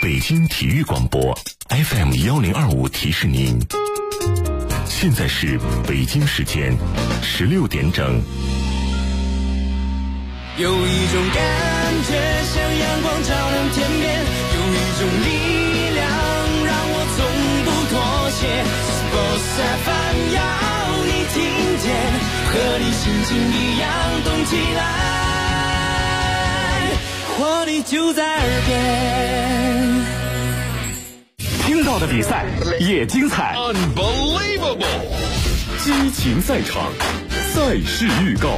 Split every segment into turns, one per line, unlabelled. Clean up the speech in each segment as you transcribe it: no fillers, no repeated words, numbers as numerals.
北京体育广播 FM1025提示您，现在是北京时间16点整。
有一种感觉像阳光照亮天边，有一种力量让我从不妥协。Sports FM 要你听见，和你心情一样动起来，活力就在耳边。
听到的比赛也精彩
，Unbelievable！
激情赛场，赛事预告。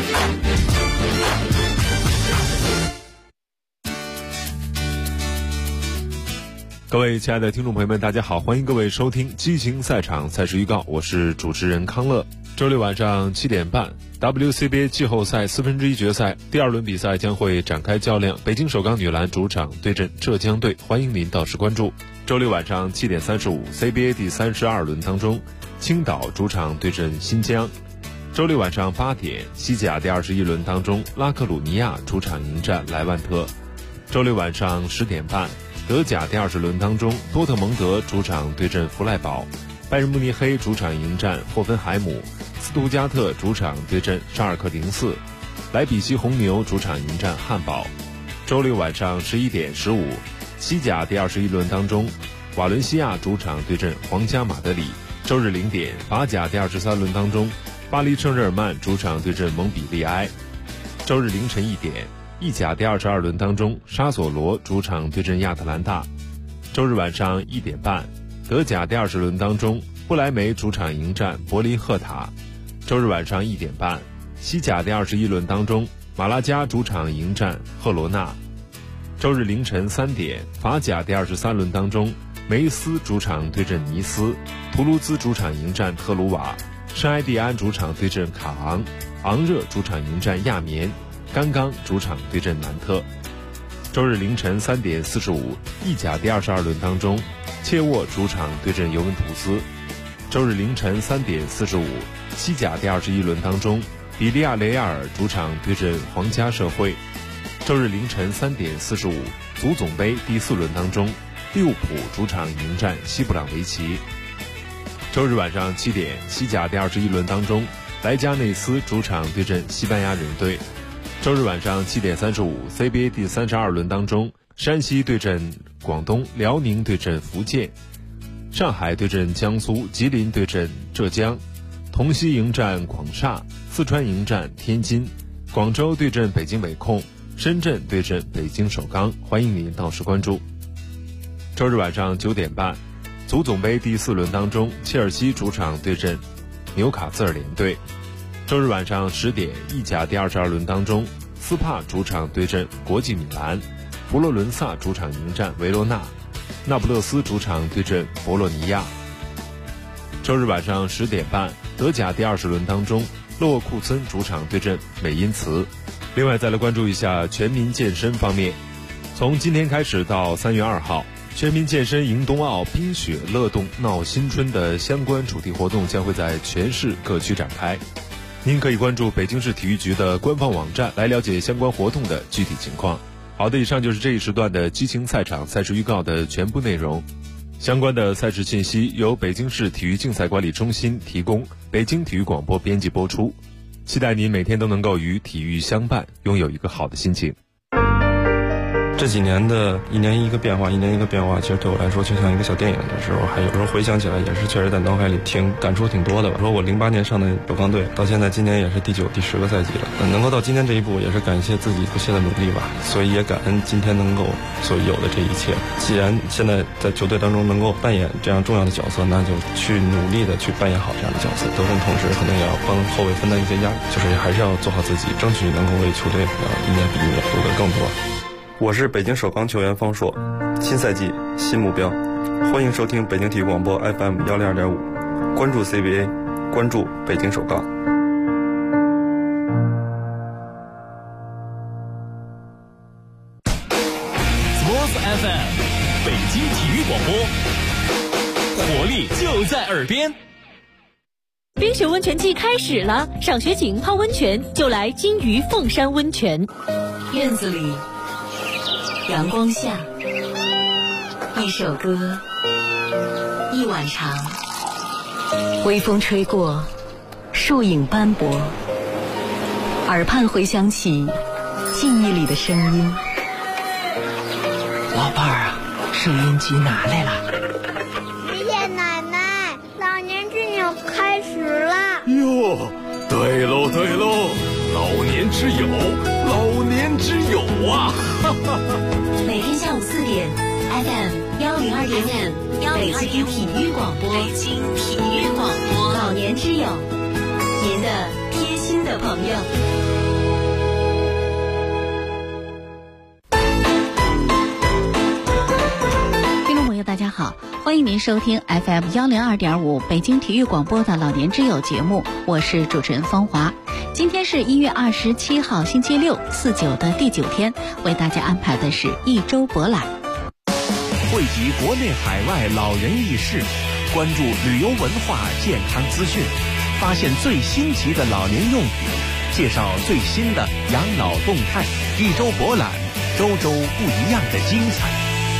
各位亲爱的听众朋友们，大家好，欢迎各位收听激情赛场赛事预告，我是主持人康乐。周六晚上7点半 WCBA 季后赛1/4决赛第2轮比赛将会展开较量，北京首钢女篮主场对阵浙江队，欢迎您到时关注。周六晚上7点35 CBA 第32轮当中，青岛主场对阵新疆。周六晚上8点西甲第21轮当中，拉克鲁尼亚主场迎战莱万特。周六晚上10点半德甲第20轮当中，多特蒙德主场对阵弗赖堡，拜仁慕尼黑主场迎战霍芬海姆，斯图加特主场对阵沙尔克04，莱比锡红牛主场迎战汉堡。周六晚上11点15，西甲第21轮当中，瓦伦西亚主场对阵皇家马德里。周日0点，法甲第23轮当中，巴黎圣日耳曼主场对阵蒙彼利埃。周日凌晨1点，意甲第22轮当中，沙索罗主场对阵亚特兰大。周日晚上1点半，德甲第20轮当中，不莱梅主场迎战柏林赫塔。周日晚上1点半，西甲第21轮当中，马拉加主场迎战赫罗纳。周日凌晨3点，法甲第23轮当中，梅斯主场对阵尼斯，图卢兹主场迎战特鲁瓦，圣埃蒂安主场对阵卡昂，昂热主场迎战亚眠，甘刚主场对阵南特。周日凌晨3点45，意甲第22轮当中，切沃主场对阵尤文图斯。周日凌晨3点45，西甲第21轮当中，比利亚雷亚尔主场对阵皇家社会。周日凌晨3点45，足总杯第4轮当中，利物浦主场迎战西布朗维奇。周日晚上7点，西甲第21轮当中，莱加内斯主场对阵西班牙人队。周日晚上7点35 CBA 第32轮当中，山西对阵广东，辽宁对阵福建，上海对阵江苏，吉林对阵浙江，同曦迎战广厦，四川迎战天津，广州对阵北京北控，深圳对阵北京首钢，欢迎您到时关注。周日晚上9点半，足总杯第4轮当中，切尔西主场对阵纽卡斯尔联队。周日晚上10点，意甲第22轮当中，斯帕主场对阵国际米兰，佛罗伦萨主场迎战维罗纳，那不勒斯主场对阵博洛尼亚。周日晚上10点半，德甲第20轮当中，勒沃库森主场对阵美因茨。另外再来关注一下全民健身方面，从今天开始到3月2号，全民健身迎冬奥冰雪乐动闹新春的相关主题活动将会在全市各区展开。您可以关注北京市体育局的官方网站来了解相关活动的具体情况。好的，以上就是这一时段的激情赛场赛事预告的全部内容。相关的赛事信息由北京市体育竞赛管理中心提供，北京体育广播编辑播出。期待您每天都能够与体育相伴，拥有一个好的心情。
这几年的一年一个变化，其实对我来说就像一个小电影的时候，还有时候回想起来也是确实在脑海里感触挺多的吧。说我08年上的首钢队，到现在今年也是第9、第10个赛季了，能够到今天这一步，也是感谢自己不懈的努力吧。所以也感恩今天能够所有的这一切。既然现在在球队当中能够扮演这样重要的角色，那就去努力的去扮演好这样的角色。得分同时可能也要帮后卫分担一些压力，就是还是要做好自己，争取能够为球队一年比一年夺得更多。我是北京首钢球员方硕，新赛季新目标，欢迎收听北京体育广播 FM102.5，关注 CBA， 关注北京首钢。
Sports FM， 北京体育广播，活力就在耳边。
冰雪温泉季开始了，赏雪景泡温泉就来金鱼凤山温泉。院子里，阳光下，
一首歌，一晚长，微风吹过，树影斑驳，耳畔回响起记忆里的声音。
老伴儿啊，收音机拿来了。
爷爷奶奶，老年之友开始了。
哟，对喽对喽，老年之友，老年之友啊！哈哈。
每天下午4点 FM102.5北京体育广播，北京体育广播，老年之友，您的贴心的朋友。
大家好，欢迎您收听 FM102.5北京体育广播的老年之友节目，我是主持人芳华。今天是1月27号星期六，49的第9天，为大家安排的是一周博览，
汇集国内海外老人轶事，关注旅游文化健康资讯，发现最新奇的老年用品，介绍最新的养老动态。一周博览，周周不一样的精彩。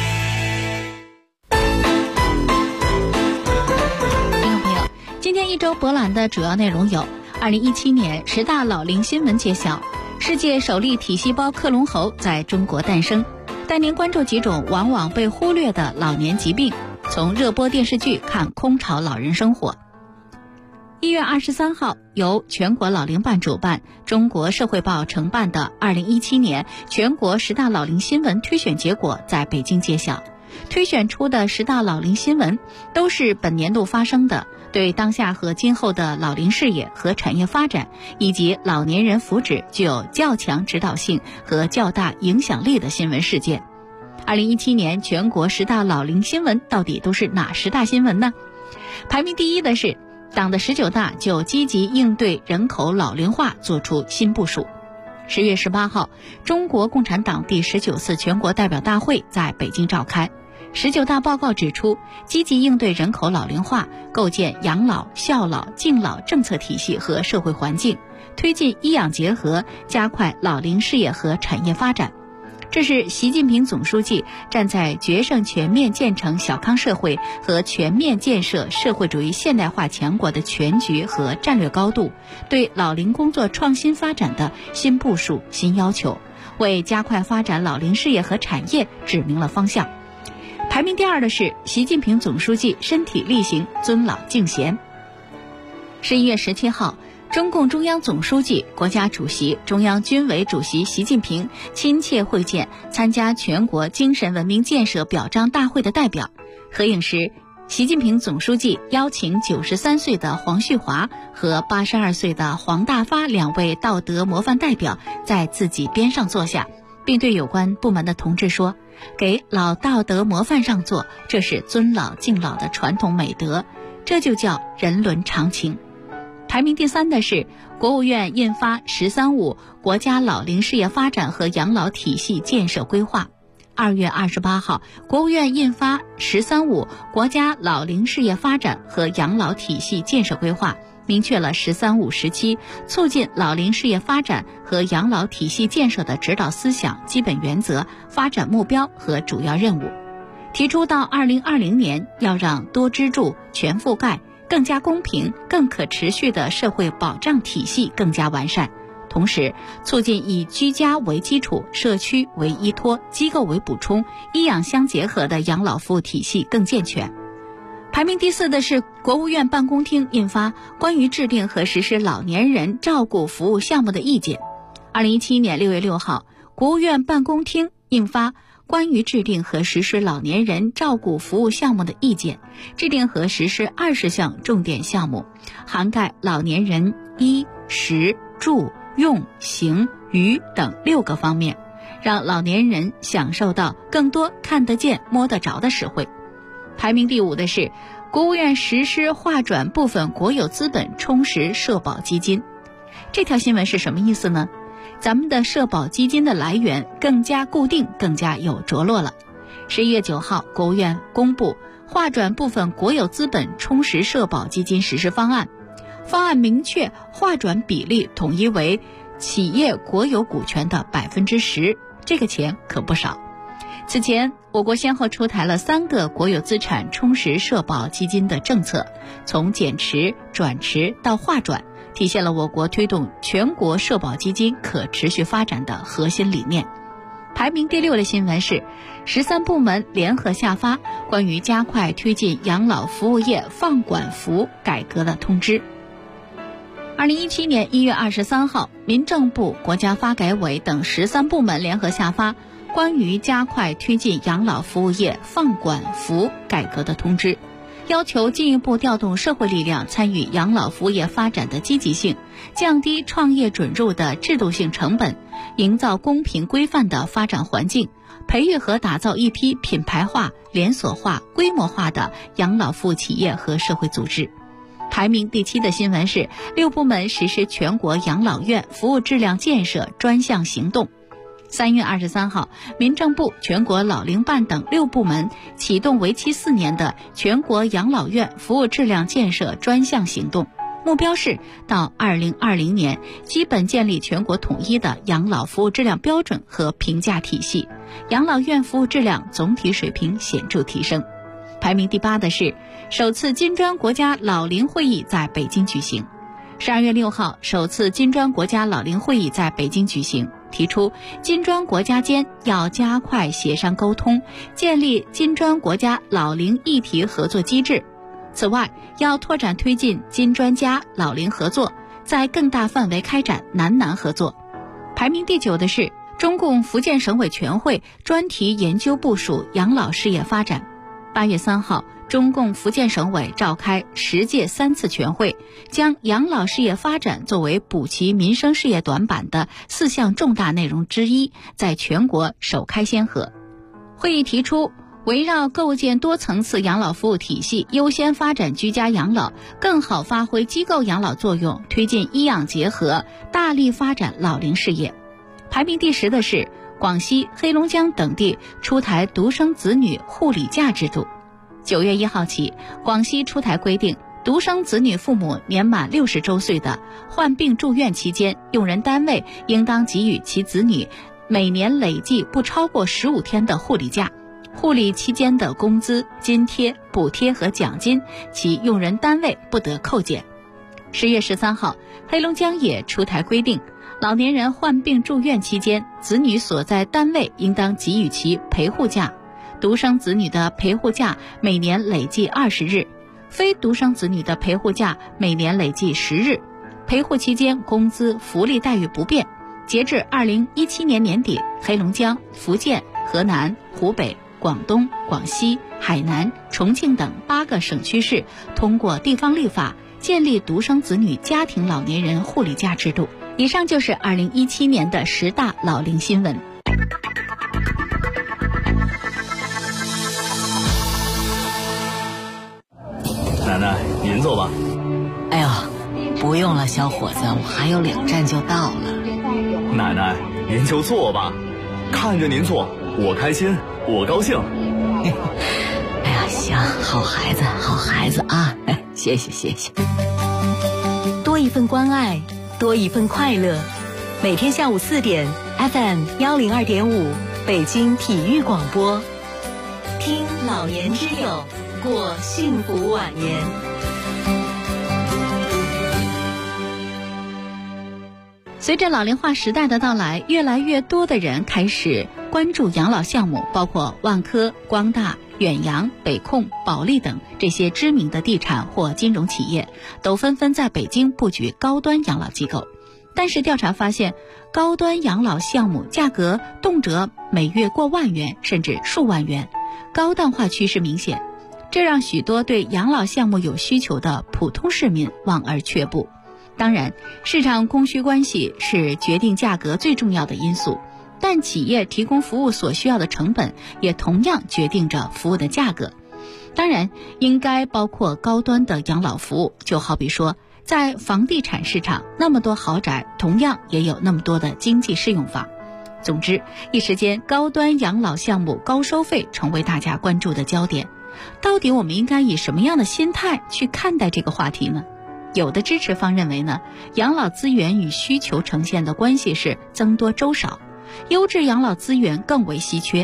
今天一周博览的主要内容有：2017年10大老龄新闻揭晓，世界首例体细胞克隆猴在中国诞生，带您关注几种往往被忽略的老年疾病，从热播电视剧看空巢老人生活。1月23号，由全国老龄办主办、中国社会报承办的2017年全国10大老龄新闻推选结果在北京揭晓。推选出的10大老龄新闻都是本年度发生的，对当下和今后的老龄事业和产业发展以及老年人福祉具有较强指导性和较大影响力的新闻事件。2017年全国10大老龄新闻到底都是哪10大新闻呢？排名第一的是党的19大就积极应对人口老龄化作出新部署。10月18号，中国共产党第19次全国代表大会在北京召开。19大报告指出，积极应对人口老龄化，构建养老、孝老、敬老政策体系和社会环境，推进医养结合，加快老龄事业和产业发展。这是习近平总书记站在决胜全面建成小康社会和全面建设社会主义现代化强国的全局和战略高度，对老龄工作创新发展的新部署、新要求，为加快发展老龄事业和产业指明了方向。排名第二的是习近平总书记身体力行尊老敬贤。11月17号，中共中央总书记、国家主席、中央军委主席习近平亲切会见参加全国精神文明建设表彰大会的代表。合影时，习近平总书记邀请93岁的黄旭华和82岁的黄大发2位道德模范代表在自己边上坐下，并对有关部门的同志说，给老道德模范让座，这是尊老敬老的传统美德，这就叫人伦常情。排名第3的是国务院印发“1035”国家老龄事业发展和养老体系建设规划。2月28号，国务院印发“1035”国家老龄事业发展和养老体系建设规划，明确了“1035”时期促进老龄事业发展和养老体系建设的指导思想、基本原则、发展目标和主要任务，提出到2020年要让多支柱、全覆盖、更加公平、更可持续的社会保障体系更加完善，同时促进以居家为基础、社区为依托、机构为补充、医养相结合的养老服务体系更健全。排名第4的是国务院办公厅印发《关于制定和实施老年人照顾服务项目的意见》。2017年6月6号，国务院办公厅印发《关于制定和实施老年人照顾服务项目的意见》，制定和实施20项重点项目，涵盖老年人衣、食、住、用、行、娱等6个方面，让老年人享受到更多看得见、摸得着的实惠。排名第5的是国务院实施划转部分国有资本充实社保基金。这条新闻是什么意思呢？咱们的社保基金的来源更加固定，更加有着落了。11月9号，国务院公布划转部分国有资本充实社保基金实施方案，方案明确划转比例统一为企业国有股权的10%，这个钱可不少。 此前，我国先后出台了3个国有资产充实社保基金的政策，从减持、转持到划转，体现了我国推动全国社保基金可持续发展的核心理念。排名第6的新闻是13部门联合下发关于加快推进养老服务业放管服改革的通知。2017年1月23号，民政部、国家发改委等13部门联合下发关于加快推进养老服务业放管服改革的通知，要求进一步调动社会力量参与养老服务业发展的积极性，降低创业准入的制度性成本，营造公平规范的发展环境，培育和打造一批品牌化、连锁化、规模化的养老服务企业和社会组织。排名第7的新闻是6部门实施全国养老院服务质量建设专项行动。3月23号，民政部、全国老龄办等6部门启动为期4年的全国养老院服务质量建设专项行动，目标是到2020年基本建立全国统一的养老服务质量标准和评价体系，养老院服务质量总体水平显著提升。排名第8的是首次金砖国家老龄会议在北京举行。12月6号，首次金砖国家老龄会议在北京举行，提出金砖国家间要加快协商沟通，建立金砖国家老龄议题合作机制。此外，要拓展推进金砖加老龄合作，在更大范围开展南合作。排名第9的是中共福建省委全会专题研究部署养老事业发展。8月3号，中共福建省委召开10届3次全会，将养老事业发展作为补齐民生事业短板的4项重大内容之一，在全国首开先河。会议提出，围绕构建多层次养老服务体系，优先发展居家养老，更好发挥机构养老作用，推进医养结合，大力发展老龄事业。排名第10的是广西、黑龙江等地出台独生子女护理假制度。9月1号起，广西出台规定，独生子女父母年满60周岁的，患病住院期间，用人单位应当给予其子女每年累计不超过15天的护理假，护理期间的工资、津贴、补贴和奖金，其用人单位不得扣减。10月13号，黑龙江也出台规定，老年人患病住院期间，子女所在单位应当给予其陪护假，独生子女的陪护假每年累计20日，非独生子女的陪护假每年累计10日，陪护期间工资福利待遇不变。截至2017年年底，黑龙江、福建、河南、湖北、广东、广西、海南、重庆等8个省区市通过地方立法建立独生子女家庭老年人护理假制度。以上就是2017年的10大老龄新闻。
奶奶，您坐吧。
哎呦，不用了，小伙子，我还有2站就到了。
奶奶，您就坐吧，看着您坐，我开心，我高兴。
哎呀，行，好孩子，好孩子啊！谢谢谢谢。
多一份关爱，多一份快乐。每天下午4点 ，FM 102.5，北京体育广播，听老年之友，过幸福晚年。
随着老龄化时代的到来，越来越多的人开始关注养老项目，包括万科、光大、远洋、北控、保利等这些知名的地产或金融企业，都纷纷在北京布局高端养老机构。但是调查发现，高端养老项目价格动辄每月过万元，甚至数万元，高档化趋势明显，这让许多对养老项目有需求的普通市民望而却步。当然，市场供需关系是决定价格最重要的因素，但企业提供服务所需要的成本也同样决定着服务的价格。当然，应该包括高端的养老服务，就好比说，在房地产市场，那么多豪宅，同样也有那么多的经济适用房。总之，一时间高端养老项目高收费成为大家关注的焦点。到底我们应该以什么样的心态去看待这个话题呢？有的支持方认为呢，养老资源与需求呈现的关系是增多粥少，优质养老资源更为稀缺，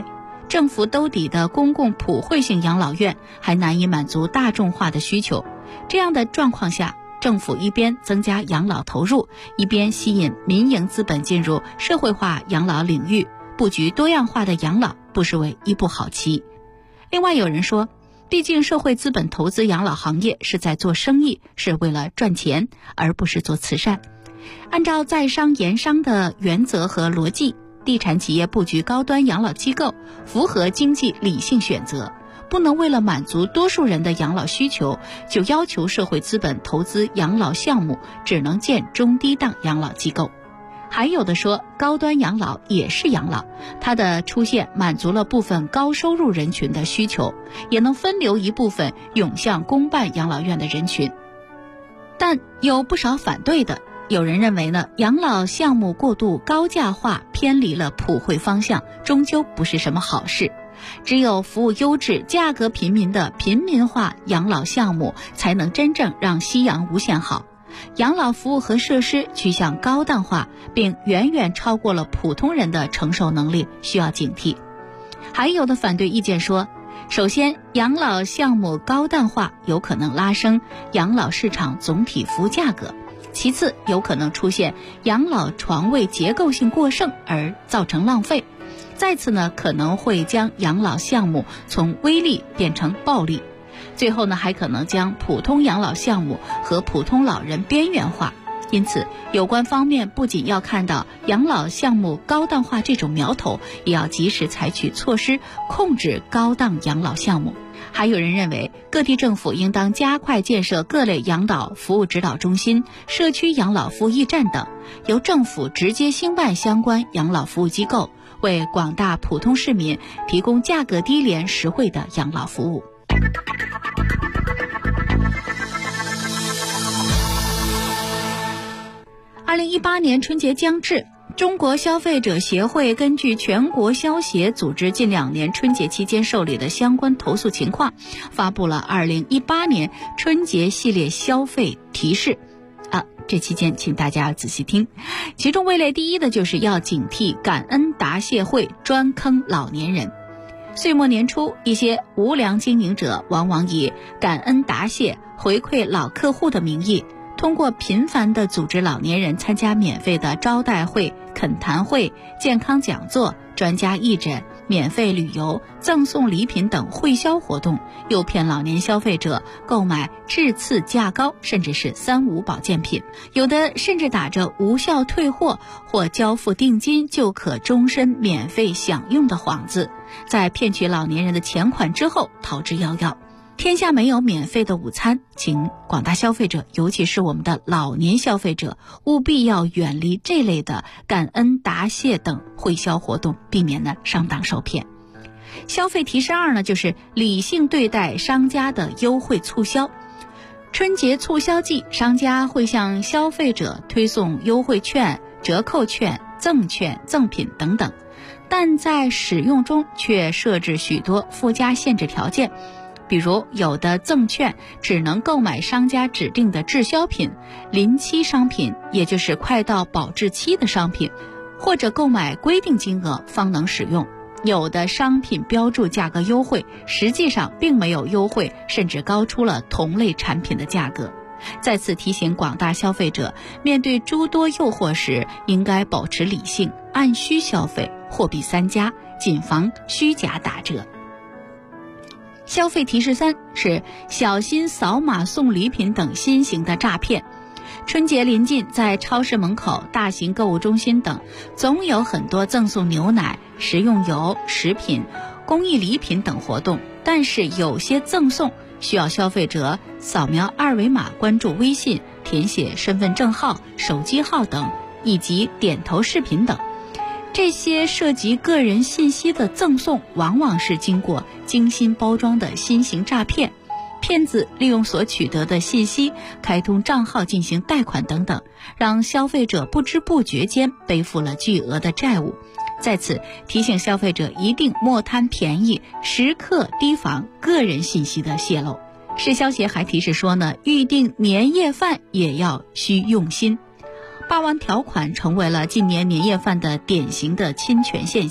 政府兜底的公共普惠性养老院还难以满足大众化的需求。这样的状况下，政府一边增加养老投入，一边吸引民营资本进入社会化养老领域，布局多样化的养老，不失为一步好棋。另外有人说，毕竟社会资本投资养老行业是在做生意，是为了赚钱，而不是做慈善。按照在商言商的原则和逻辑，地产企业布局高端养老机构符合经济理性选择，不能为了满足多数人的养老需求，就要求社会资本投资养老项目只能建中低档养老机构。还有的说，高端养老也是养老，它的出现满足了部分高收入人群的需求，也能分流一部分涌向公办养老院的人群。但有不少反对的，有人认为呢，养老项目过度高价化，偏离了普惠方向，终究不是什么好事。只有服务优质、价格平民的平民化养老项目，才能真正让夕阳无限好。养老服务和设施趋向高档化，并远远超过了普通人的承受能力，需要警惕。还有的反对意见说，首先，养老项目高档化有可能拉升养老市场总体服务价格；其次，有可能出现养老床位结构性过剩而造成浪费；再次呢，可能会将养老项目从微利变成暴利；最后呢，还可能将普通养老项目和普通老人边缘化。因此，有关方面不仅要看到养老项目高档化这种苗头，也要及时采取措施控制高档养老项目。还有人认为，各地政府应当加快建设各类养老服务指导中心、社区养老服务驿站等，由政府直接兴办相关养老服务机构，为广大普通市民提供价格低廉实惠的养老服务。2018年春节将至，中国消费者协会根据全国消协组织近2年春节期间受理的相关投诉情况，发布了2018年春节系列消费提示。这期间请大家仔细听，其中位列第一的就是要警惕感恩答谢会专坑老年人。岁末年初，一些无良经营者往往以感恩答谢、回馈老客户的名义，通过频繁地组织老年人参加免费的招待会、恳谈会、健康讲座、专家义诊、免费旅游、赠送礼品等会销活动，诱骗老年消费者购买质次价高甚至是3无保健品，有的甚至打着无效退货或交付定金就可终身免费享用的幌子，在骗取老年人的钱款之后逃之夭夭。天下没有免费的午餐，请广大消费者，尤其是我们的老年消费者，务必要远离这类的感恩答谢等会销活动，避免呢上当受骗。消费提示2呢，就是理性对待商家的优惠促销。春节促销季，商家会向消费者推送优惠券、折扣券、赠券、赠品等等，但在使用中却设置许多附加限制条件。比如，有的赠券只能购买商家指定的滞销品、临期商品，也就是快到保质期的商品，或者购买规定金额方能使用。有的商品标注价格优惠，实际上并没有优惠，甚至高出了同类产品的价格。再次提醒广大消费者，面对诸多诱惑时，应该保持理性，按需消费，货比三家，谨防虚假打折。消费提示3是小心扫码送礼品等新型的诈骗。春节临近，在超市门口、大型购物中心等，总有很多赠送牛奶、食用油、食品、公益礼品等活动，但是有些赠送需要消费者扫描2维码，关注微信，填写身份证号、手机号等，以及点头视频等。这些涉及个人信息的赠送，往往是经过精心包装的新型诈骗。骗子利用所取得的信息开通账号进行贷款等等，让消费者不知不觉间背负了巨额的债务。在此提醒消费者一定莫贪便宜，时刻提防个人信息的泄露。市消协还提示说呢，预订年夜饭也要需用心。霸王条款成为了近年年夜饭的典型的侵权现象。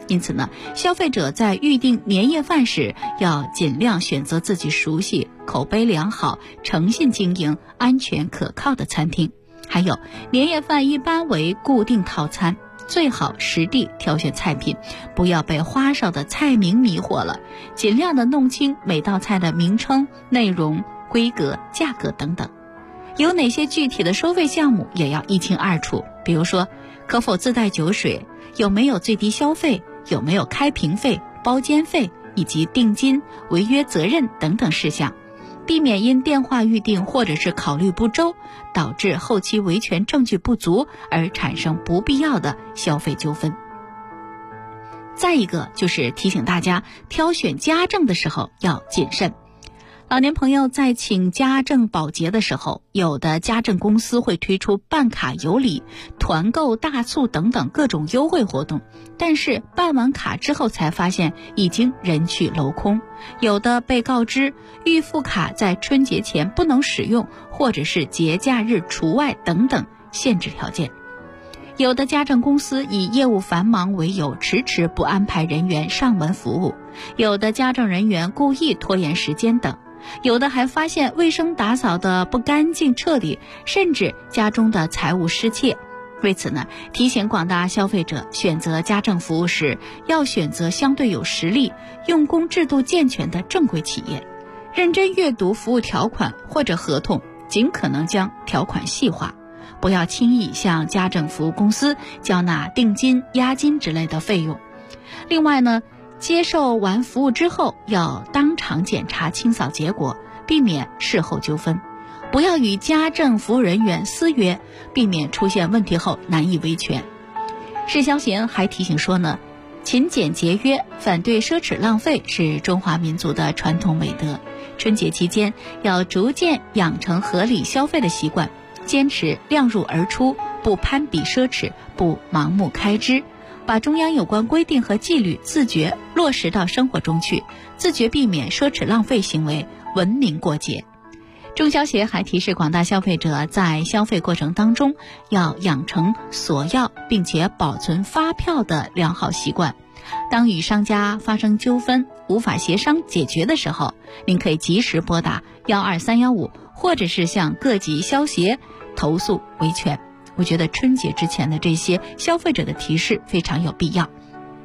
因此呢，消费者在预订年夜饭时要尽量选择自己熟悉、口碑良好、诚信经营、安全可靠的餐厅。还有，年夜饭一般为固定套餐，最好实地挑选菜品，不要被花哨的菜名迷惑了，尽量的弄清每道菜的名称、内容、规格、价格等等。有哪些具体的收费项目也要一清二楚，比如说可否自带酒水，有没有最低消费，有没有开瓶费、包间费以及定金、违约责任等等事项，避免因电话预订或者是考虑不周，导致后期维权证据不足而产生不必要的消费纠纷。再一个就是提醒大家，挑选家政的时候要谨慎。老年朋友在请家政保洁的时候，有的家政公司会推出办卡有礼、团购大促等等各种优惠活动，但是办完卡之后才发现已经人去楼空，有的被告知预付卡在春节前不能使用，或者是节假日除外等等限制条件。有的家政公司以业务繁忙为由迟迟不安排人员上门服务，有的家政人员故意拖延时间等，有的还发现卫生打扫的不干净彻底，甚至家中的财物失窃。为此呢，提醒广大消费者选择家政服务时，要选择相对有实力、用工制度健全的正规企业，认真阅读服务条款或者合同，尽可能将条款细化，不要轻易向家政服务公司交纳定金、押金之类的费用。另外呢，接受完服务之后要当场检查清扫结果，避免事后纠纷。不要与家政服务人员私约，避免出现问题后难以维权。施孝贤还提醒说呢，勤俭节约、反对奢侈浪费是中华民族的传统美德。春节期间要逐渐养成合理消费的习惯，坚持量入而出，不攀比奢侈，不盲目开支，把中央有关规定和纪律自觉落实到生活中去，自觉避免奢侈浪费行为，文明过节。中消协还提示广大消费者，在消费过程当中要养成索要并且保存发票的良好习惯。当与商家发生纠纷无法协商解决的时候，您可以及时拨打12315，或者是向各级消协投诉维权。我觉得春节之前的这些消费者的提示非常有必要。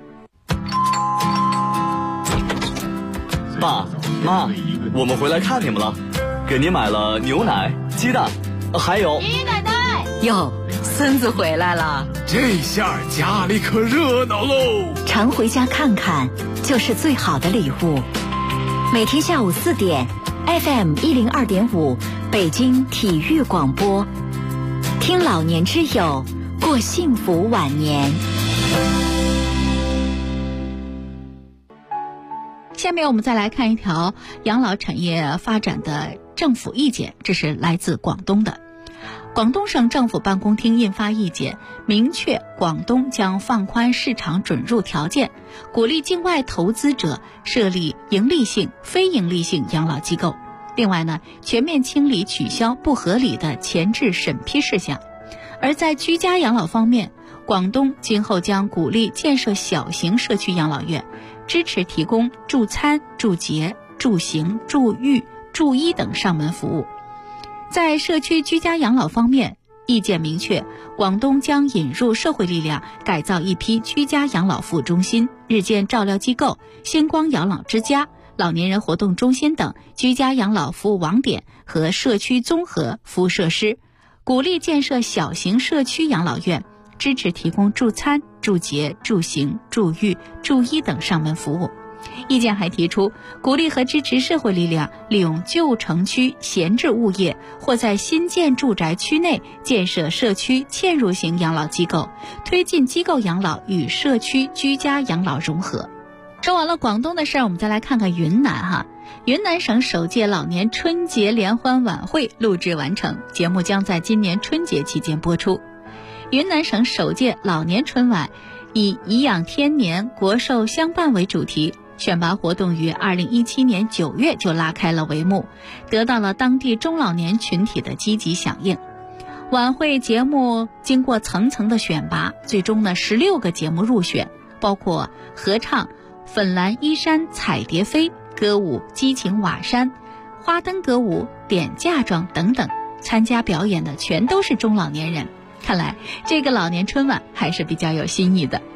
爸妈，我们回来看你们了，给您买了牛奶、鸡蛋，还有
爷爷奶奶哟，孙子回来了，
这下家里可热闹喽！
常回家看看就是最好的礼物。每天下午4点 FM 102.5北京体育广播，听老年之友，过幸福晚年。
下面我们再来看一条养老产业发展的政府意见，这是来自广东的。广东省政府办公厅印发意见，明确广东将放宽市场准入条件，鼓励境外投资者设立盈利性、非盈利性养老机构。另外呢，全面清理取消不合理的前置审批事项。而在居家养老方面，广东今后将鼓励建设小型社区养老院，支持提供助餐、助洁、助行、助育、助医等上门服务。在社区居家养老方面，意见明确，广东将引入社会力量，改造一批居家养老服务中心、日间照料机构、星光养老之家、老年人活动中心等居家养老服务网点和社区综合服务设施，鼓励建设小型社区养老院，支持提供助餐、助洁、助行、助育、助医等上门服务。意见还提出，鼓励和支持社会力量利用旧城区闲置物业或在新建住宅区内建设社区嵌入型养老机构，推进机构养老与社区居家养老融合。说完了广东的事儿，我们再来看看云南哈。云南省首届老年春节联欢晚会录制完成，节目将在今年春节期间播出。云南省首届老年春晚以颐养天年、国寿相伴为主题，选拔活动于2017年9月就拉开了帷幕，得到了当地中老年群体的积极响应。晚会节目经过层层的选拔，最终16个节目入选， 包括合唱粉蓝衣衫彩蝶飞、歌舞激情瓦山、花灯歌舞点嫁妆等等，参加表演的全都是中老年人。看来这个老年春晚还是比较有新意的。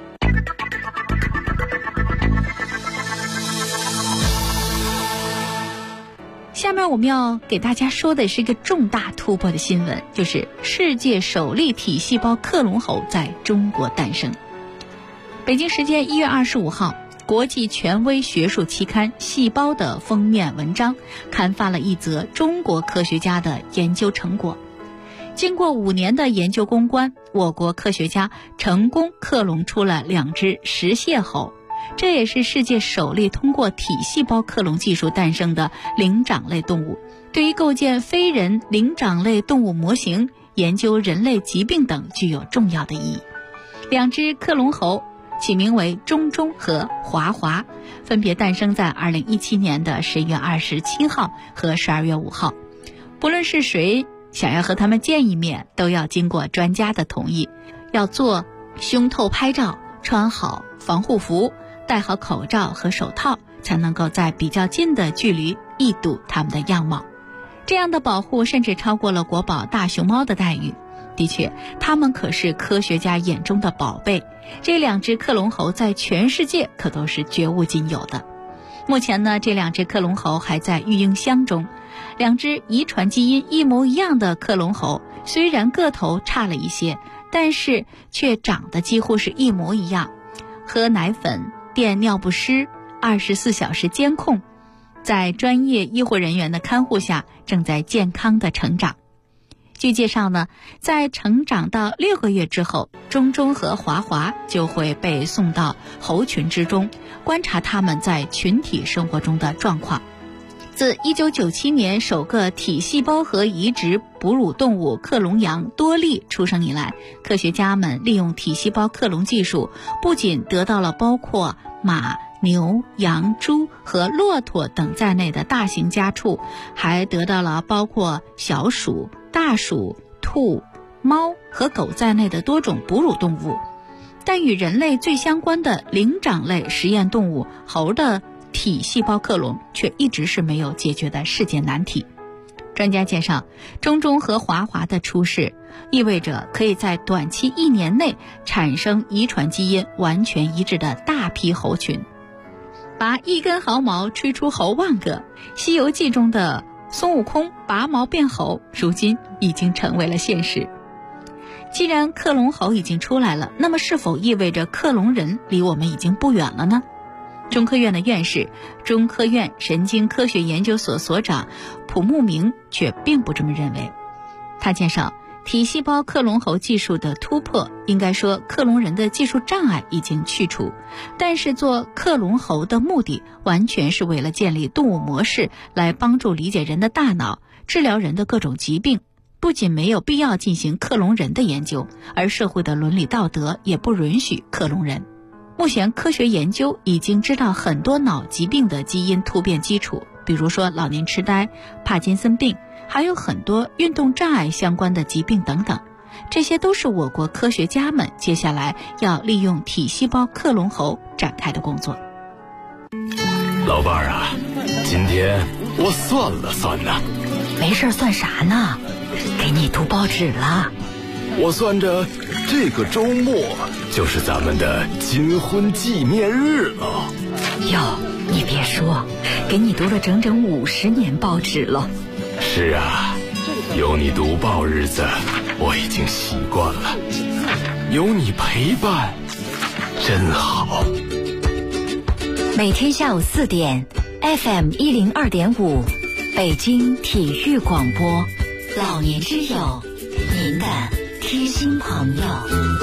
下面我们要给大家说的是一个重大突破的新闻，就是世界首例体细胞克隆猴在中国诞生。北京时间1月25号，国际权威学术期刊《细胞》的封面文章刊发了一则中国科学家的研究成果。经过5年的研究攻关，我国科学家成功克隆出了2只食蟹猴，这也是世界首例通过体细胞克隆技术诞生的灵长类动物，对于构建非人灵长类动物模型、研究人类疾病等具有重要的意义。2只克隆猴起名为中中和华华，分别诞生在2017年的11月27号和12月5号。不论是谁想要和他们见一面，都要经过专家的同意，要做胸透拍照，穿好防护服，戴好口罩和手套，才能够在比较近的距离一睹他们的样貌。这样的保护甚至超过了国宝大熊猫的待遇。的确，它们可是科学家眼中的宝贝，这2只克隆猴在全世界可都是绝无仅有的。目前呢，这2只克隆猴还在育婴箱中。2只遗传基因一模一样的克隆猴，虽然个头差了一些，但是却长得几乎是一模一样。喝奶粉、垫尿不湿，24小时监控，在专业医护人员的看护下，正在健康的成长。据介绍呢，在成长到6个月之后，中中和华华就会被送到猴群之中，观察它们在群体生活中的状况。自1997年首个体细胞核移植哺乳动物克隆羊多利出生以来，科学家们利用体细胞克隆技术，不仅得到了包括马、牛、羊、猪和骆驼等在内的大型家畜，还得到了包括小鼠、大鼠、兔、猫和狗在内的多种哺乳动物。但与人类最相关的灵长类实验动物猴的体细胞克隆却一直是没有解决的世界难题。专家介绍，中中和华华的出世意味着可以在短期1年内产生遗传基因完全一致的大批猴群。拔1根毫毛吹出猴万个，西游记中的孙悟空拔毛变猴，如今已经成为了现实。既然克隆猴已经出来了，那么是否意味着克隆人离我们已经不远了呢？中科院的院士、中科院神经科学研究所所长蒲慕明却并不这么认为。他介绍，体细胞克隆猴技术的突破，应该说克隆人的技术障碍已经去除，但是做克隆猴的目的完全是为了建立动物模式，来帮助理解人的大脑，治疗人的各种疾病。不仅没有必要进行克隆人的研究，而社会的伦理道德也不允许克隆人。目前科学研究已经知道很多脑疾病的基因突变基础，比如说老年痴呆、帕金森病，还有很多运动障碍相关的疾病等等。这些都是我国科学家们接下来要利用体细胞克隆猴展开的工作。
老伴儿啊，今天我算了算呢。
没事算啥呢？给你读报纸了。
我算着这个周末就是咱们的金婚纪念日了。
哟，你别说，给你读了整整50年报纸了。
是啊，有你读报日子我已经习惯了，有你陪伴真好。
每天下午4点 FM 102.5北京体育广播，老年之友，您的贴心朋友。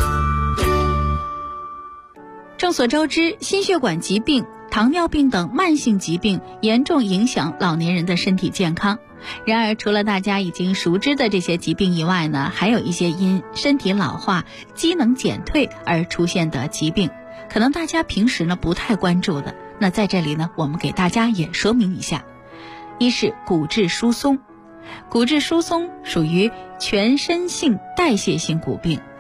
众所周知，心血管疾病、糖尿病等慢性疾病严重影响老年人的身体健康。然而，除了大家已经熟知的这些疾病以外呢，还有一些因身体老化、机能减退而出现的疾病，可能大家平时呢不太关注的。那在这里呢，我们给大家也说明一下。一是骨质疏松。骨质疏松属于全身性代谢性骨病，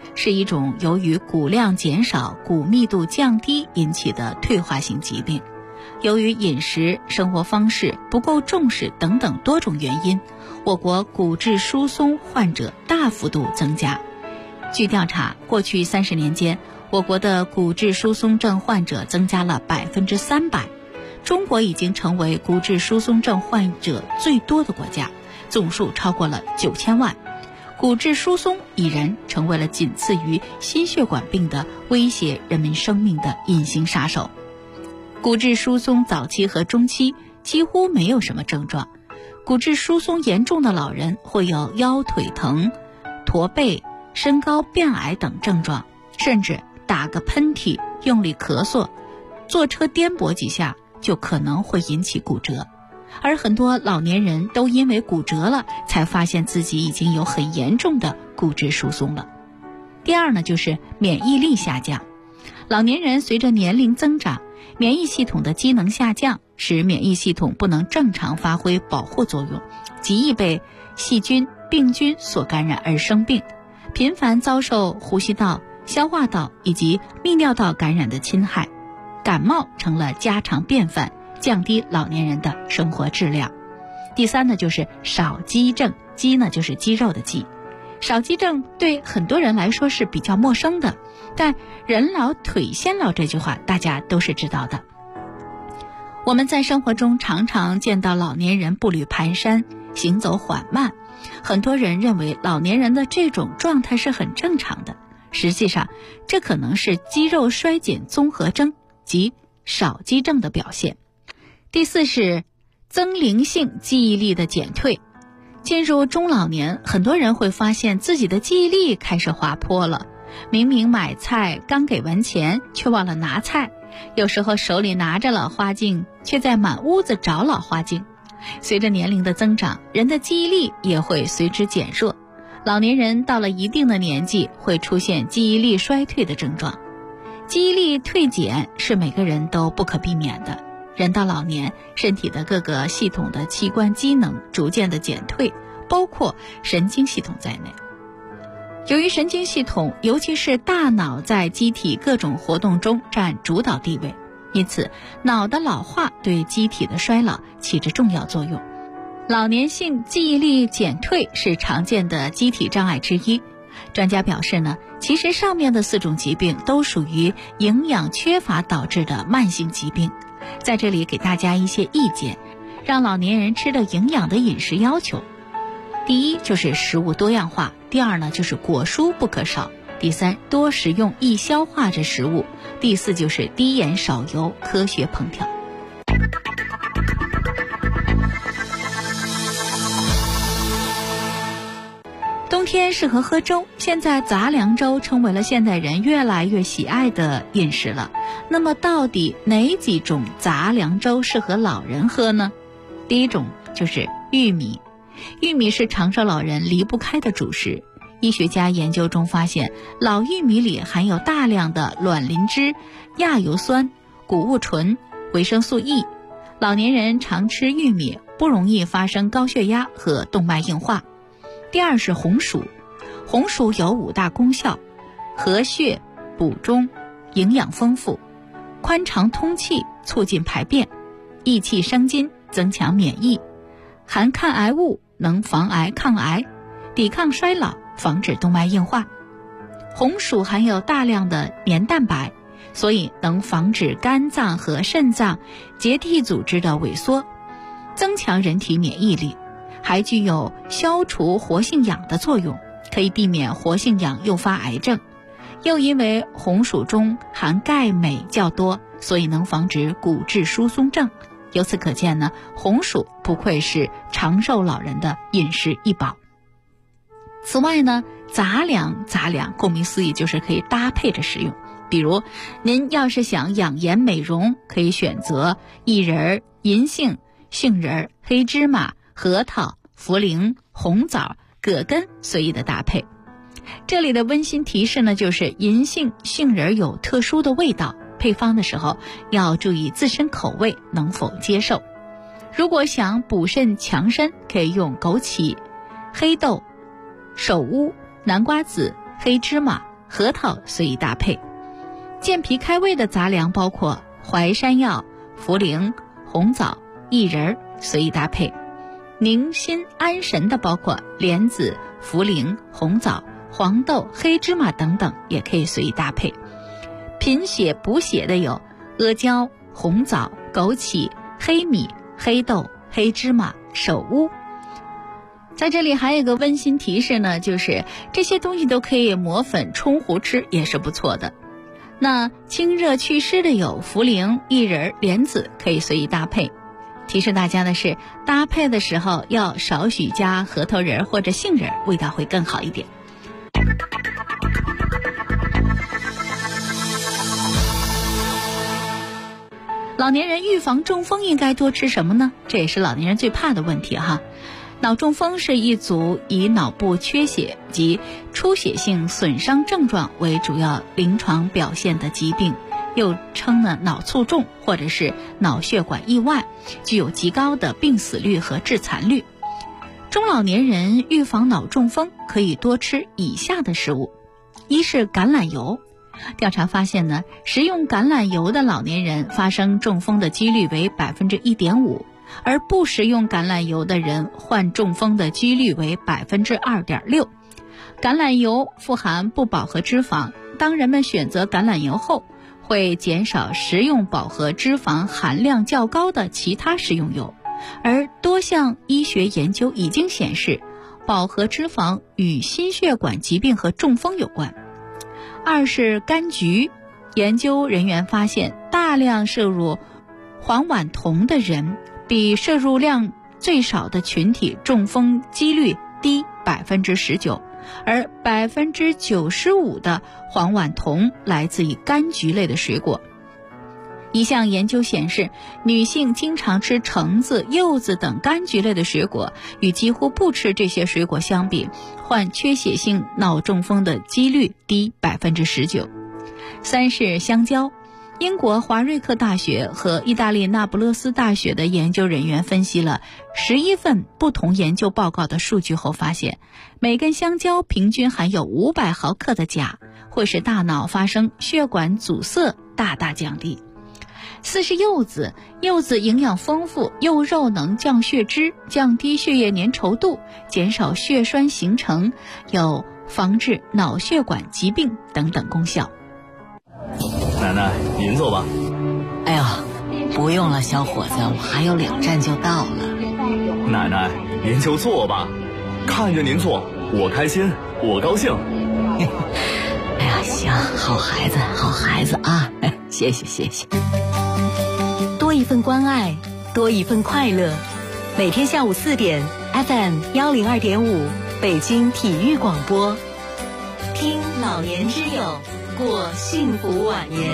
是一种由于骨量减少、骨密度降低引起的退化性疾病。由于饮食、生活方式不够重视等等多种原因，我国骨质疏松患者大幅度增加。据调查，过去30年间，我国的骨质疏松症患者增加了300%。中国已经成为骨质疏松症患者最多的国家，总数超过了9000万。骨质疏松已然成为了仅次于心血管病的威胁人们生命的隐形杀手。骨质疏松早期和中期几乎没有什么症状，骨质疏松严重的老人会有腰腿疼、驼背、身高变矮等症状，甚至打个喷嚏、用力咳嗽、坐车颠簸几下就可能会引起骨折。而很多老年人都因为骨折了才发现自己已经有很严重的骨质疏松了。第二呢，就是免疫力下降。老年人随着年龄增长，免疫系统的机能下降，使免疫系统不能正常发挥保护作用，极易被细菌、病菌所感染而生病，频繁遭受呼吸道、消化道以及泌尿道感染的侵害，感冒成了家常便饭，降低老年人的生活质量。第三呢，就是少肌症，肌呢就是肌肉的肌。少肌症对很多人来说是比较陌生的，但人老腿先老这句话大家都是知道的。我们在生活中常常见到老年人步履蹒跚，行走缓慢，很多人认为老年人的这种状态是很正常的，实际上这可能是肌肉衰减综合征及少肌症的表现。第四是增龄性记忆力的减退。进入中老年，很多人会发现自己的记忆力开始滑坡了，明明买菜刚给完钱却忘了拿菜，有时候手里拿着老花镜却在满屋子找老花镜。随着年龄的增长，人的记忆力也会随之减弱，老年人到了一定的年纪会出现记忆力衰退的症状。记忆力退减是每个人都不可避免的，人到老年，身体的各个系统的器官机能逐渐的减退，包括神经系统在内。由于神经系统，尤其是大脑在机体各种活动中占主导地位，因此脑的老化对机体的衰老起着重要作用。老年性记忆力减退是常见的机体障碍之一。专家表示呢，其实上面的4种疾病都属于营养缺乏导致的慢性疾病。在这里给大家一些意见，让老年人吃的营养的饮食要求。第一就是食物多样化，第二呢就是果蔬不可少，第三多食用易消化的食物，第四就是低盐少油，科学烹调。冬天适合喝粥，现在杂粮粥成为了现代人越来越喜爱的饮食了。那么到底哪几种杂粮粥适合老人喝呢？第一种就是玉米。玉米是长寿老人离不开的主食。医学家研究中发现，老玉米里含有大量的卵磷脂、亚油酸、谷物醇、维生素 E。老年人常吃玉米，不容易发生高血压和动脉硬化。第二是红薯。红薯有5大功效：和血、补中、营养丰富、宽肠通气，促进排便，益气生津，增强免疫，含抗癌物，能防癌抗癌，抵抗衰老，防止动脉硬化。红薯含有大量的黏蛋白，所以能防止肝脏和肾脏结缔组织的萎缩，增强人体免疫力，还具有消除活性氧的作用，可以避免活性氧诱发癌症。又因为红薯中含钙镁较多，所以能防止骨质疏松症。由此可见呢，红薯不愧是长寿老人的饮食一宝。此外呢，杂粮顾名思义就是可以搭配着食用。比如您要是想养颜美容，可以选择薏仁、银杏、杏仁、黑芝麻、核桃、茯苓、红枣、葛根随意的搭配。这里的温馨提示呢，就是银杏、杏仁有特殊的味道，配方的时候要注意自身口味能否接受。如果想补肾强身，可以用枸杞、黑豆、首乌、南瓜子、黑芝麻、 核桃随意搭配。健脾开胃的杂粮包括淮山药、茯苓、红枣、薏仁随意搭配。宁心安神的包括莲子、茯苓、红枣、黄豆、黑芝麻等等，也可以随意搭配。贫血补血的有阿胶、红枣、枸杞、黑米、黑豆、黑芝麻、首乌。在这里还有一个温馨提示呢，就是这些东西都可以磨粉冲糊吃，也是不错的。那清热祛湿的有茯苓、薏仁、莲子，可以随意搭配。提示大家的是，搭配的时候要少许加核桃仁或者杏仁，味道会更好一点。老年人预防中风应该多吃什么呢？这也是老年人最怕的问题哈。脑中风是一组以脑部缺血及出血性损伤症状为主要临床表现的疾病，又称呢脑卒中或者是脑血管意外，具有极高的病死率和致残率。中老年人预防脑中风可以多吃以下的食物：一是橄榄油。调查发现呢，食用橄榄油的老年人发生中风的几率为 1.5%， 而不食用橄榄油的人患中风的几率为 2.6%。 橄榄油富含不饱和脂肪，当人们选择橄榄油后，会减少食用饱和脂肪含量较高的其他食用油，而多项医学研究已经显示，饱和脂肪与心血管疾病和中风有关。二是柑橘，研究人员发现，大量摄入黄烷酮的人比摄入量最少的群体中风几率低 19%， 而 95% 的黄烷酮来自于柑橘类的水果。一项研究显示，女性经常吃橙子、柚子等柑橘类的水果，与几乎不吃这些水果相比，患缺血性脑中风的几率低 19%。 三是香蕉。英国华瑞克大学和意大利那不勒斯大学的研究人员分析了11份不同研究报告的数据后发现，每根香蕉平均含有500毫克的钾，会使大脑发生血管阻塞大大降低。四是柚子，柚子营养丰富，柚肉能降血脂，降低血液粘稠度，减少血栓形成，有防治脑血管疾病等等功效。
奶奶，您坐吧。
哎呦，不用了，小伙子，我还有2站就到了。
奶奶，您就坐吧，看着您坐，我开心，我高兴。
哎呀，行，好孩子，好孩子啊，谢谢谢谢。
多一份关爱，多一份快乐。每天下午4点 FM 102.5北京体育广播，听老年之友，过幸福晚年。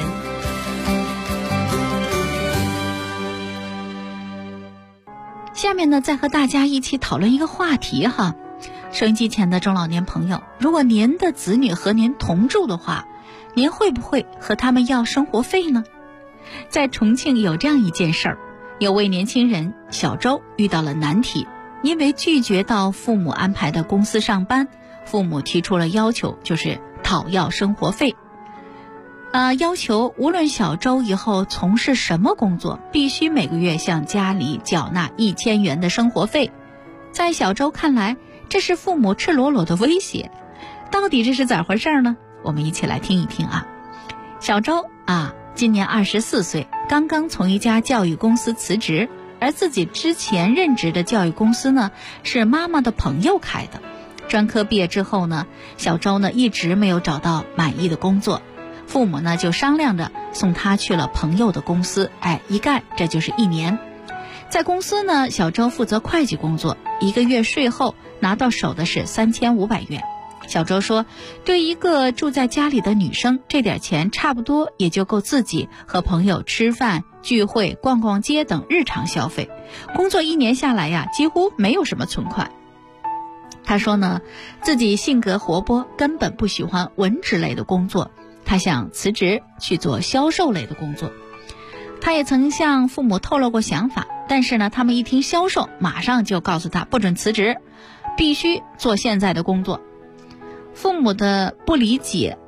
下面呢，再和大家一起讨论一个话题哈。收音机前的中老年朋友，如果您的子女和您同住的话，您会不会和他们要生活费呢？在重庆有这样一件事儿，有位年轻人小周遇到了难题，因为拒绝到父母安排的公司上班，父母提出了要求，就是讨要生活费。要求无论小周以后从事什么工作，必须每个月向家里缴纳1000元的生活费。在小周看来，这是父母赤裸裸的威胁。到底这是咋回事呢？我们一起来听一听啊。小周今年24岁，刚刚从一家教育公司辞职，而自己之前任职的教育公司呢，是妈妈的朋友开的。专科毕业之后呢，小周呢一直没有找到满意的工作，父母呢就商量着送他去了朋友的公司，一干这就是1年。在公司呢，小周负责会计工作，1个月税后拿到手的是3500元。小周说，对一个住在家里的女生，这点钱差不多也就够自己和朋友吃饭、聚会、逛逛街等日常消费。工作1年下来呀，几乎没有什么存款。他说呢，自己性格活泼，根本不喜欢文职类的工作，他想辞职去做销售类的工作。他也曾向父母透露过想法，但是呢，他们一听销售，马上就告诉他不准辞职，必须做现在的工作。父母的不理解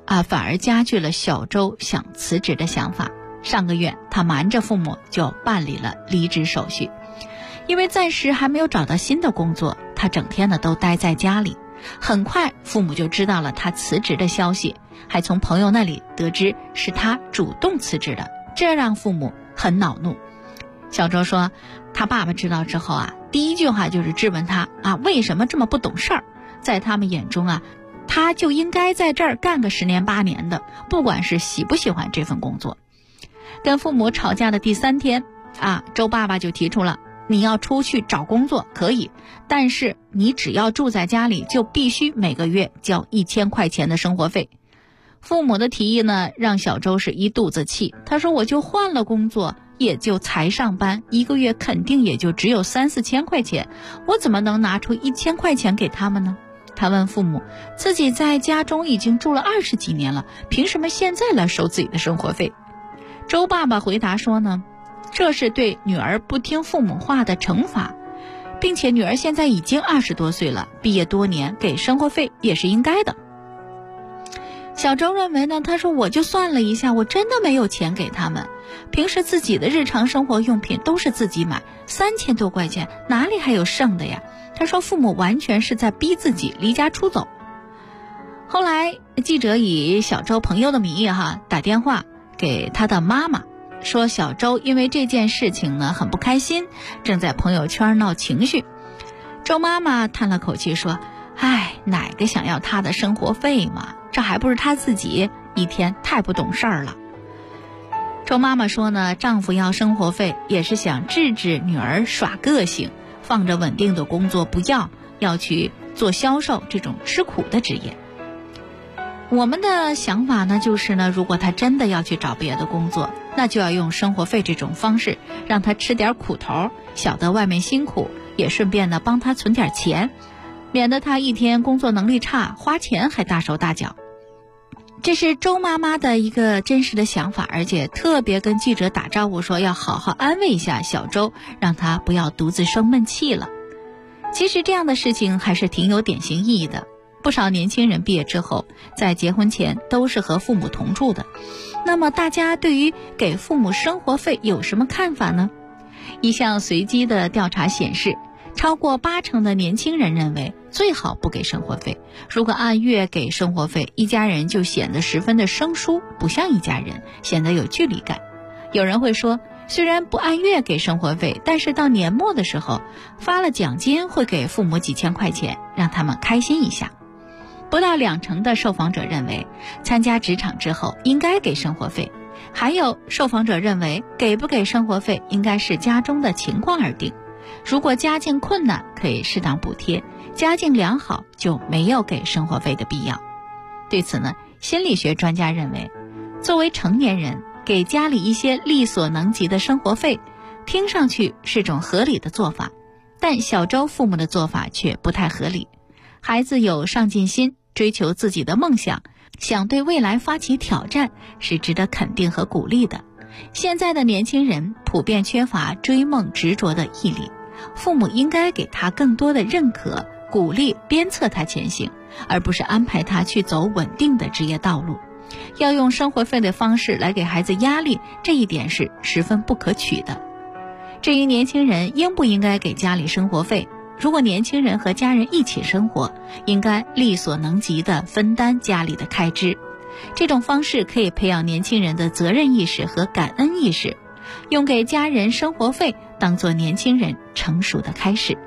反而加剧了小周想辞职的想法。上个月他瞒着父母就办理了离职手续，因为暂时还没有找到新的工作，他整天呢都待在家里。很快父母就知道了他辞职的消息，还从朋友那里得知是他主动辞职的，这让父母很恼怒。小周说他爸爸知道之后第一句话就是质问他为什么这么不懂事儿。在他们眼中他就应该在这儿干个10年8年的，不管是喜不喜欢这份工作。跟父母吵架的第3天周爸爸就提出了，你要出去找工作可以，但是你只要住在家里就必须每个月交1000块钱的生活费。父母的提议呢，让小周是一肚子气。他说我就换了工作，也就才上班，1个月肯定也就只有3、4千块钱，我怎么能拿出1000块钱给他们呢？他问父母，自己在家中已经住了20几年了，凭什么现在来收自己的生活费？周爸爸回答说呢，这是对女儿不听父母话的惩罚，并且女儿现在已经20多岁了，毕业多年，给生活费也是应该的。小周认为呢，他说我就算了一下，我真的没有钱给他们，平时自己的日常生活用品都是自己买，3000多块钱哪里还有剩的呀？他说父母完全是在逼自己离家出走。后来记者以小周朋友的名义打电话给他的妈妈，说小周因为这件事情呢很不开心，正在朋友圈闹情绪。周妈妈叹了口气说，哪个想要他的生活费嘛，这还不是他自己一天太不懂事儿了。周妈妈说呢，丈夫要生活费也是想制止女儿耍个性，放着稳定的工作不要去做销售这种吃苦的职业。我们的想法呢，就是呢，如果他真的要去找别的工作，那就要用生活费这种方式让他吃点苦头，晓得外面辛苦，也顺便呢帮他存点钱，免得他一天工作能力差，花钱还大手大脚。这是周妈妈的一个真实的想法，而且特别跟记者打招呼说要好好安慰一下小周，让他不要独自生闷气了。其实这样的事情还是挺有典型意义的。不少年轻人毕业之后，在结婚前都是和父母同住的。那么大家对于给父母生活费有什么看法呢？一项随机的调查显示，超过80%的年轻人认为最好不给生活费。如果按月给生活费，一家人就显得十分的生疏，不像一家人，显得有距离感。有人会说，虽然不按月给生活费，但是到年末的时候发了奖金，会给父母几千块钱，让他们开心一下。不到20%的受访者认为参加职场之后应该给生活费，还有受访者认为给不给生活费应该是家中的情况而定，如果家境困难可以适当补贴，家境良好就没有给生活费的必要。对此呢，心理学专家认为，作为成年人给家里一些力所能及的生活费，听上去是种合理的做法，但小周父母的做法却不太合理。孩子有上进心，追求自己的梦想，想对未来发起挑战，是值得肯定和鼓励的。现在的年轻人普遍缺乏追梦执着的毅力，父母应该给他更多的认可、鼓励，鞭策他前行，而不是安排他去走稳定的职业道路。要用生活费的方式来给孩子压力，这一点是十分不可取的。至于年轻人应不应该给家里生活费，如果年轻人和家人一起生活，应该力所能及地分担家里的开支。这种方式可以培养年轻人的责任意识和感恩意识，用给家人生活费当作年轻人成熟的开始。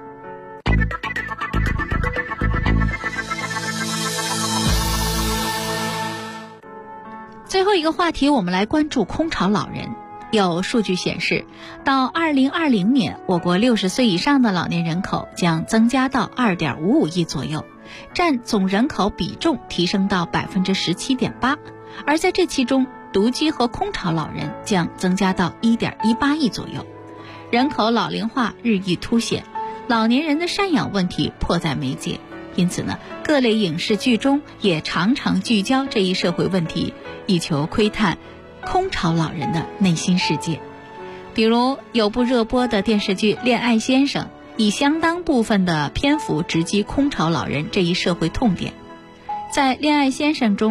最后一个话题，我们来关注空巢老人。有数据显示，到2020年，我国60岁以上的老年人口将增加到2.55亿左右，占总人口比重提升到17.8%，而在这其中，独居和空巢老人将增加到1.18亿左右。人口老龄化日益凸显，老年人的赡养问题迫在眉睫。因此呢，各类影视剧中也常常聚焦这一社会问题，以求窥探空巢老人的内心世界。比如有部热播的电视剧《恋爱先生》，以相当部分的篇幅直击空巢老人这一社会痛点。在《恋爱先生》中，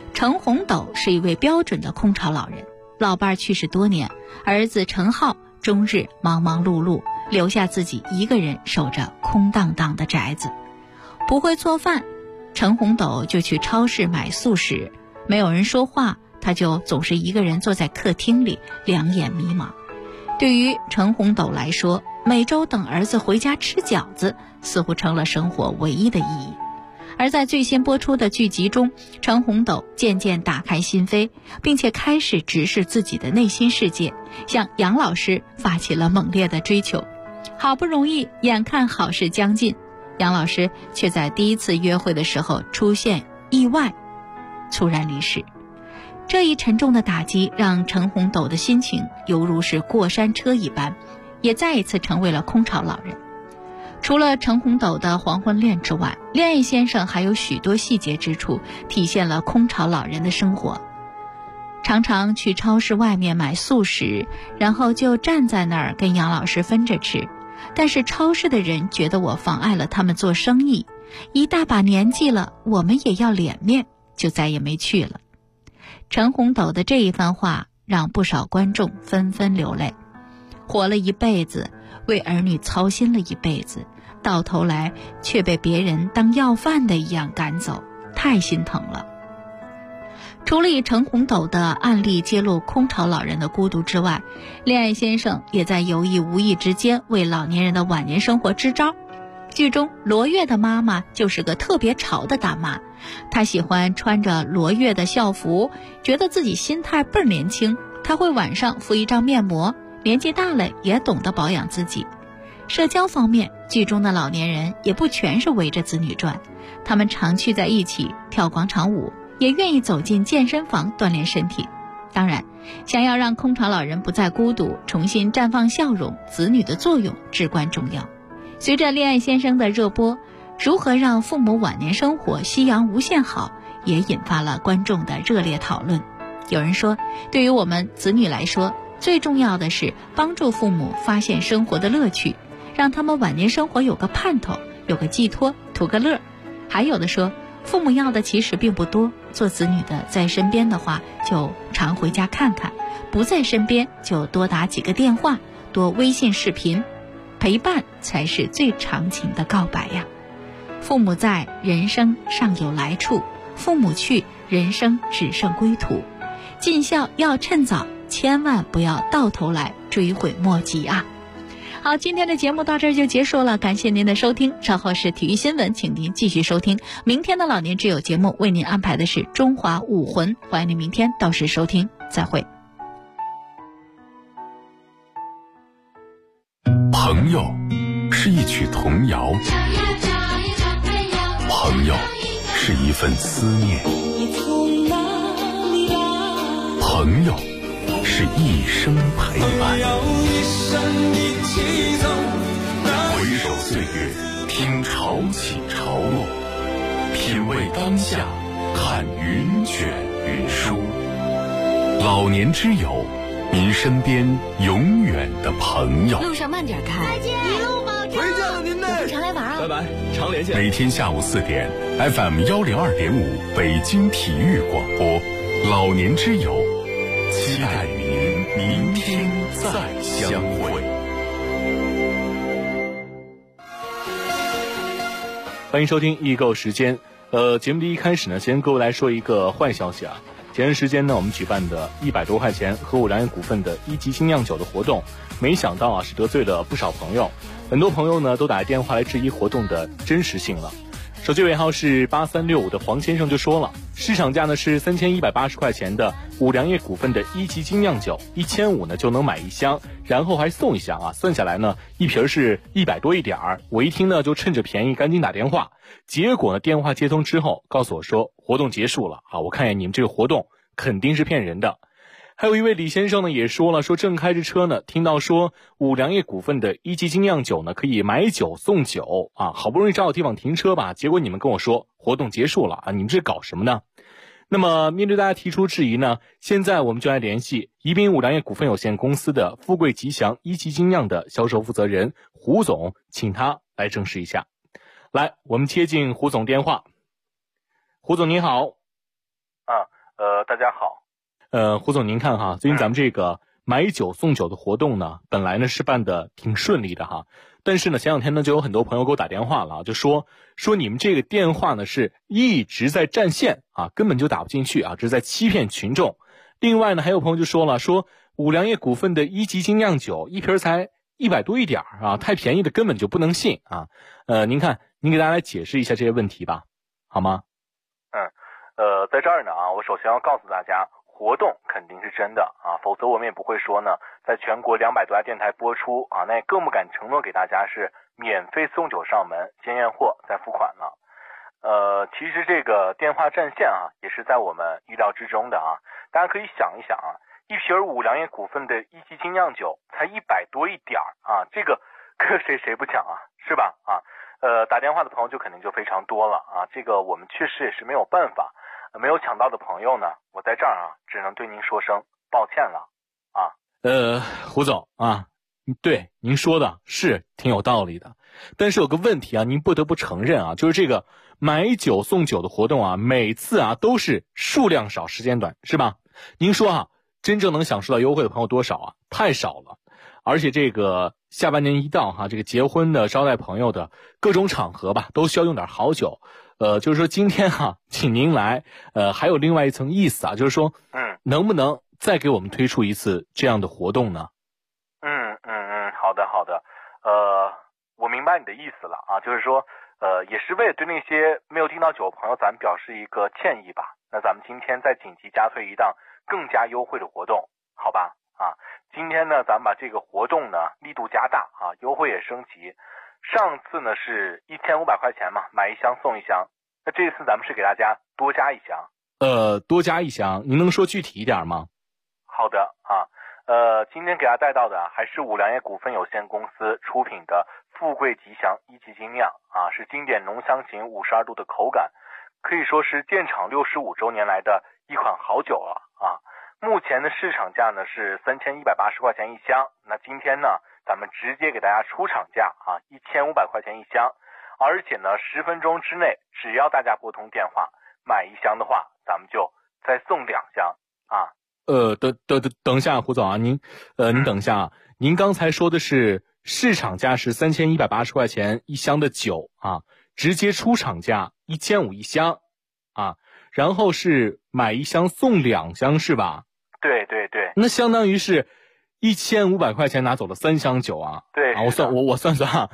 陈洪斗是一位标准的空巢老人，老伴去世多年，儿子陈浩终日忙忙碌碌，留下自己一个人守着空荡荡的宅子。不会做饭，陈洪斗就去超市买速食，没有人说话，他就总是一个人坐在客厅里，两眼迷茫。对于陈洪斗来说，每周等儿子回家吃饺子似乎成了生活唯一的意义。而在最新播出的剧集中，陈洪斗渐渐打开心扉，并且开始直视自己的内心世界，向杨老师发起了猛烈的追求。好不容易眼看好事将近，杨老师却在第一次约会的时候出现意外，猝然离世。这一沉重的打击让陈洪斗的心情犹如是过山车一般，也再一次成为了空巢老人。除了陈洪斗的黄昏恋之外，恋爱先生还有许多细节之处体现了空巢老人的生活。常常去超市外面买速食，然后就站在那儿跟杨老师分着吃，但是超市的人觉得我妨碍了他们做生意，一大把年纪了，我们也要脸面，就再也没去了。陈洪斗的这一番话让不少观众纷纷流泪。活了一辈子，为儿女操心了一辈子，到头来却被别人当要饭的一样赶走，太心疼了。除了以陈洪斗的案例揭露空巢老人的孤独之外，恋爱先生也在有意无意之间为老年人的晚年生活支招。剧中罗月的妈妈就是个特别潮的大妈，她喜欢穿着罗月的校服，觉得自己心态倍儿年轻。她会晚上敷一张面膜，年纪大了也懂得保养自己。社交方面，剧中的老年人也不全是围着子女转，他们常聚在一起跳广场舞，也愿意走进健身房锻炼身体。当然，想要让空巢老人不再孤独，重新绽放笑容，子女的作用至关重要。随着恋爱先生的热播，如何让父母晚年生活夕阳无限好，也引发了观众的热烈讨论。有人说，对于我们子女来说，最重要的是帮助父母发现生活的乐趣，让他们晚年生活有个盼头，有个寄托，图个乐。还有的说，父母要的其实并不多，做子女的在身边的话，就常回家看看，不在身边就多打几个电话，多微信视频，陪伴才是最长情的告白呀。父母在，人生尚有来处；父母去，人生只剩归途。尽孝要趁早，千万不要到头来追悔莫及啊！好，今天的节目到这儿就结束了，感谢您的收听。稍后是体育新闻，请您继续收听。明天的老年之友节目为您安排的是中华武魂，欢迎您明天到时收听，再会。
朋友是一曲童谣，朋友是一份思念，朋友是一生陪伴。回首岁月，听潮起潮落，品味当下，看云卷云舒。老年之友，您身边永远的朋友。
路上慢点开，
再见，一路保重。
回见了您嘞，
常来玩啊！
拜拜，常连线。
每天下午4点 ，FM 102.5北京体育广播，老年之友，期待与您明天再相会。
欢迎收听易购时间。节目的一开始呢，先跟各位来说一个坏消息啊。前段时间呢，我们举办的100多块钱和五粮液股份的1级精酿酒的活动，没想到啊是得罪了不少朋友，很多朋友呢都打电话来质疑活动的真实性了。手机尾号是8365的黄先生就说了，市场价呢是3180块钱的五粮液股份的1级精酿酒，1500呢就能买一箱，然后还送一箱啊，算下来呢一瓶是100多一点儿。我一听呢就趁着便宜赶紧打电话，结果呢电话接通之后告诉我说活动结束了啊，我看见你们这个活动肯定是骗人的。还有一位李先生呢也说了，说正开着车呢，听到说五粮液股份的1级精酿酒呢可以买酒送酒啊，好不容易找到地方停车吧，结果你们跟我说活动结束了啊，你们这搞什么呢？那么面对大家提出质疑呢，现在我们就来联系宜宾五粮液股份有限公司的富贵吉祥1级精酿的销售负责人胡总，请他来证实一下。来，我们接进胡总电话。胡总您好。
大家好。
胡总您看哈，最近咱们这个买酒送酒的活动呢，本来呢是办的挺顺利的哈，但是呢前两天呢就有很多朋友给我打电话了，就说你们这个电话呢是一直在占线啊，根本就打不进去啊，这是在欺骗群众。另外呢还有朋友就说了，五粮液股份的一级精酿酒一瓶才100多一点啊，太便宜的根本就不能信啊。您看您给大家来解释一下这些问题吧，好吗？
在这儿呢啊，我首先要告诉大家，活动肯定是真的啊，否则我们也不会说呢，在全国200多家电台播出啊，那也更不敢承诺给大家是免费送酒上门，先验货再付款了。其实这个电话占线啊，也是在我们预料之中的啊。大家可以想一想啊，一瓶五粮液股份的一级精酿酒才100多一点啊，这个搁谁不抢啊，是吧？啊，打电话的朋友就肯定就非常多了啊，这个我们确实也是没有办法。没有抢到的朋友呢，我在这儿啊，只能对您说声抱歉了啊。
胡总啊，对您说的是挺有道理的，但是有个问题啊，您不得不承认啊，就是这个买酒送酒的活动啊，每次啊都是数量少时间短，是吧？您说啊，真正能享受到优惠的朋友多少啊？太少了。而且这个下半年一到哈，这个结婚的、招待朋友的各种场合吧，都需要用点好酒。就是说今天哈，请您来，还有另外一层意思啊，就是说，能不能再给我们推出一次这样的活动呢？
好的，我明白你的意思了啊，就是说，也是为了对那些没有订到酒的朋友，咱们表示一个歉意吧。那咱们今天再紧急加推一档更加优惠的活动，好吧？啊，今天呢，咱们把这个活动呢力度加大啊，优惠也升级。上次呢是1500块钱嘛，买一箱送一箱。那这次咱们是给大家多加一箱。
多加一箱，您能说具体一点吗？
好的啊，今天给大家带到的还是五粮液股份有限公司出品的富贵吉祥一级精酿啊，是经典浓香型52度的口感，可以说是建厂65周年来的一款好酒了啊。目前的市场价呢是3180块钱一箱，那今天呢咱们直接给大家出厂价啊，1500块钱一箱，而且呢10分钟之内，只要大家拨通电话买一箱的话，咱们就再送2箱啊。
等一下，胡总啊，您等一下啊，您刚才说的是市场价是3180块钱一箱的酒啊，直接出厂价1500一箱啊，然后是买一箱送2箱是吧？
对，
那相当于是1500块钱拿走了3箱酒啊。
对
啊，我算啊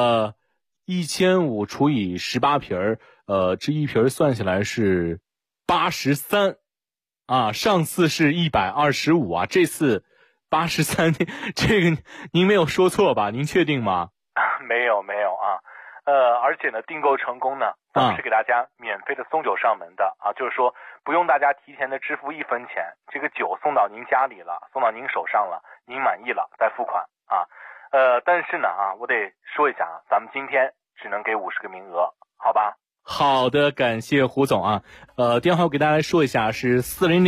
，1500除以18瓶这一瓶算下来是83啊，上次是125啊，这次83，这个您没有说错吧？您确定吗？
没有啊。而且呢，订购成功呢，咱们是给大家免费的送酒上门的啊，就是说不用大家提前的支付1分钱，这个酒送到您家里了，送到您手上了，您满意了再付款啊。但是呢啊，我得说一下啊，咱们今天只能给50个名额，好吧？
好的，感谢胡总啊。电话我给大家来说一下，是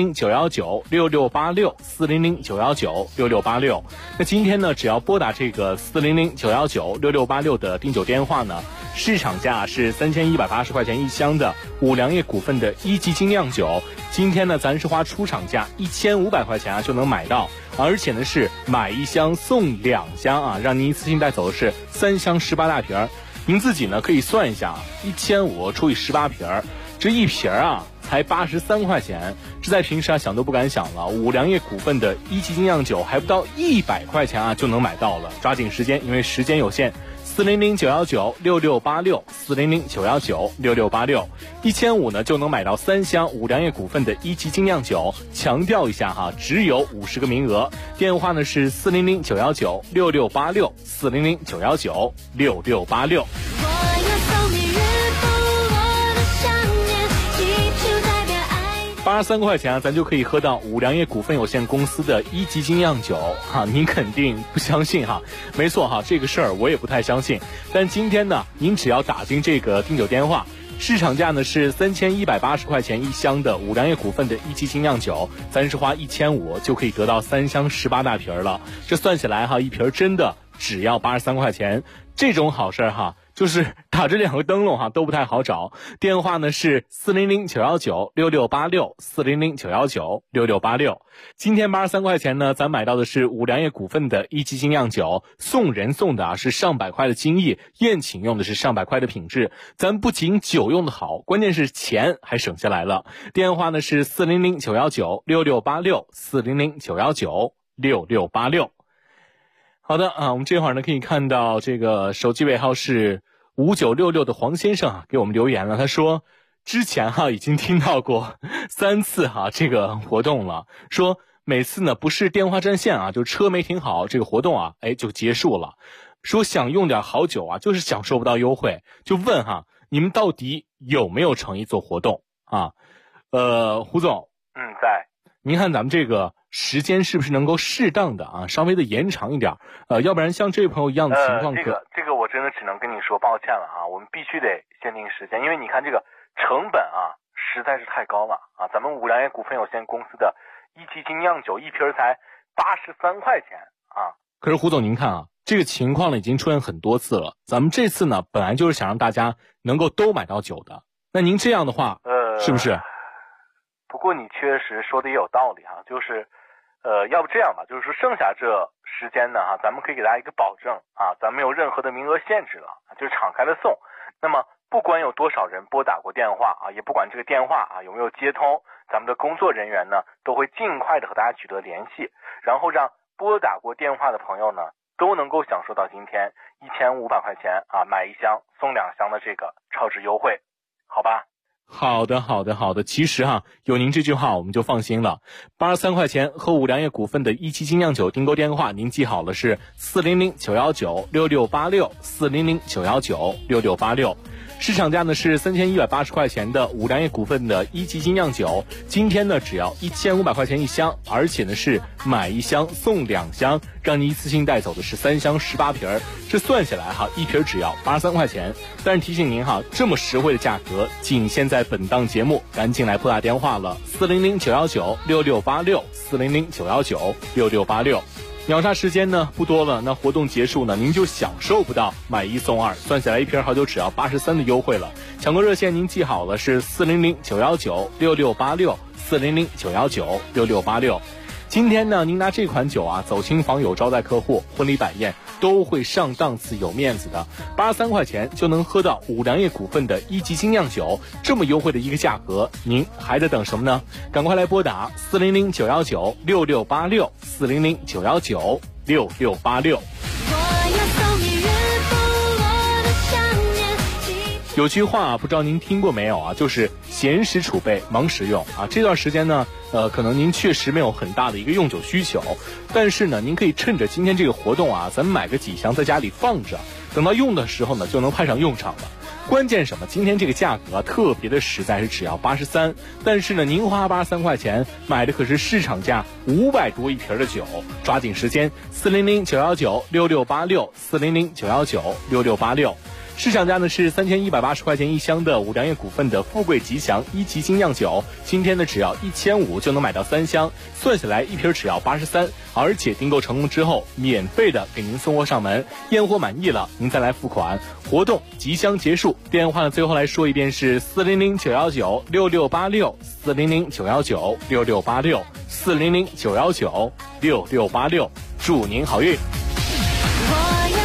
400-919-6686，400-919-6686。那今天呢，只要拨打这个400-919-6686的订酒电话呢，市场价是3180块钱一箱的五粮液股份的一级精酿酒，今天呢，咱是花出厂价1500块钱啊就能买到，而且呢是买一箱送2箱啊，让您一次性带走的是3箱18大瓶。您自己呢可以算一下，1500除以18瓶，这一瓶啊才83块钱，这在平时啊想都不敢想了。五粮液股份的一级精酿酒还不到100块钱啊就能买到了，抓紧时间，因为时间有限。400-919-6686，400-919-6686，1500呢就能买到3箱五粮液股份的一级精酿酒。强调一下哈，只有50个名额。电话呢是400-919-6686，400-919-6686。83块钱啊，咱就可以喝到五粮液股份有限公司的一级精酿酒哈，您肯定不相信哈？没错哈，这个事儿我也不太相信。但今天呢，您只要打进这个订酒电话，市场价呢是3180块钱一箱的五粮液股份的一级精酿酒，咱是花1500就可以得到3箱18大瓶了。这算起来哈，一瓶真的只要83块钱，这种好事哈。 就是打这两个灯笼都不太好找。电话呢是400-919-6686，400-919-6686。今天83块钱呢，咱买到的是五粮液股份的一级精酿酒，送人送的是上百块的精益，宴请用的是上百块的品质。咱不仅酒用的好，关键是钱还省下来了。电话呢是400-919-6686，400-919-6686。好的我们这会儿呢可以看到这个手机尾号是5966的黄先生给我们留言了，他说之前已经听到过3次这个活动了，说每次呢不是电话占线就车没停好，这个活动就结束了，说想用点好酒就是享受不到优惠，就问你们到底有没有诚意做活动胡总
在。
您看咱们这个时间是不是能够适当的稍微的延长一点，要不然像这位朋友一样的情况
这个我真的只能跟你说抱歉了我们必须得限定时间，因为你看这个成本实在是太高了咱们五粮液股份有限公司的一级精酿酒一瓶才83块钱
可是胡总您看这个情况呢已经出现很多次了，咱们这次呢本来就是想让大家能够都买到酒的，那您这样的话是不是？
不过你确实说的也有道理就是要不这样吧，就是说剩下这时间呢咱们可以给大家一个保证咱没有任何的名额限制了，就是敞开的送。那么不管有多少人拨打过电话也不管这个电话有没有接通，咱们的工作人员呢都会尽快的和大家取得联系，然后让拨打过电话的朋友呢都能够享受到今天1500块钱买1箱送2箱的这个超值优惠，好吧？
好的，其实有您这句话我们就放心了。83块钱和五粮液股份的一期精酿酒订购电话您记好了，是400-919-6686，400-919-6686。市场价呢是3180块钱的五粮液股份的一级精酿酒，今天呢只要1500块钱1箱，而且呢是买1箱送2箱，让你一次性带走的是3箱18瓶，这算下来一瓶只要83块钱。但是提醒您这么实惠的价格仅限在本档节目，赶紧来拨打电话了，400-919-6686，400-919-6686。秒杀时间呢不多了，那活动结束呢您就享受不到买1送2，算下来一瓶好酒只要83的优惠了。抢购热线您记好了，是400-919-6686，400-919-6686。今天呢您拿这款酒走亲访友招待客户婚礼摆宴都会上档次有面子的，83块钱就能喝到五粮液股份的一级精酿酒，这么优惠的一个价格，您还在等什么呢？赶快来拨打400-919-6686，400-919-6686。有句话不知道您听过没有就是闲时储备忙时用这段时间呢可能您确实没有很大的一个用酒需求，但是呢您可以趁着今天这个活动咱们买个几箱在家里放着，等到用的时候呢就能派上用场了。关键什么？今天这个价格特别的实在，是只要83，但是呢您花83块钱买的可是市场价500多一瓶的酒，抓紧时间，400-919-6686，400-919-6686。市场价呢是3180块钱1箱的五粮液股份的富贵吉祥一级精酿酒，今天呢只要1500就能买到3箱，算下来一瓶只要83，而且订购成功之后免费的给您送货上门，验货满意了您再来付款。活动即将结束，电话呢最后来说一遍是400-919-6686，400-919-6686，400-919-6686，祝您好运。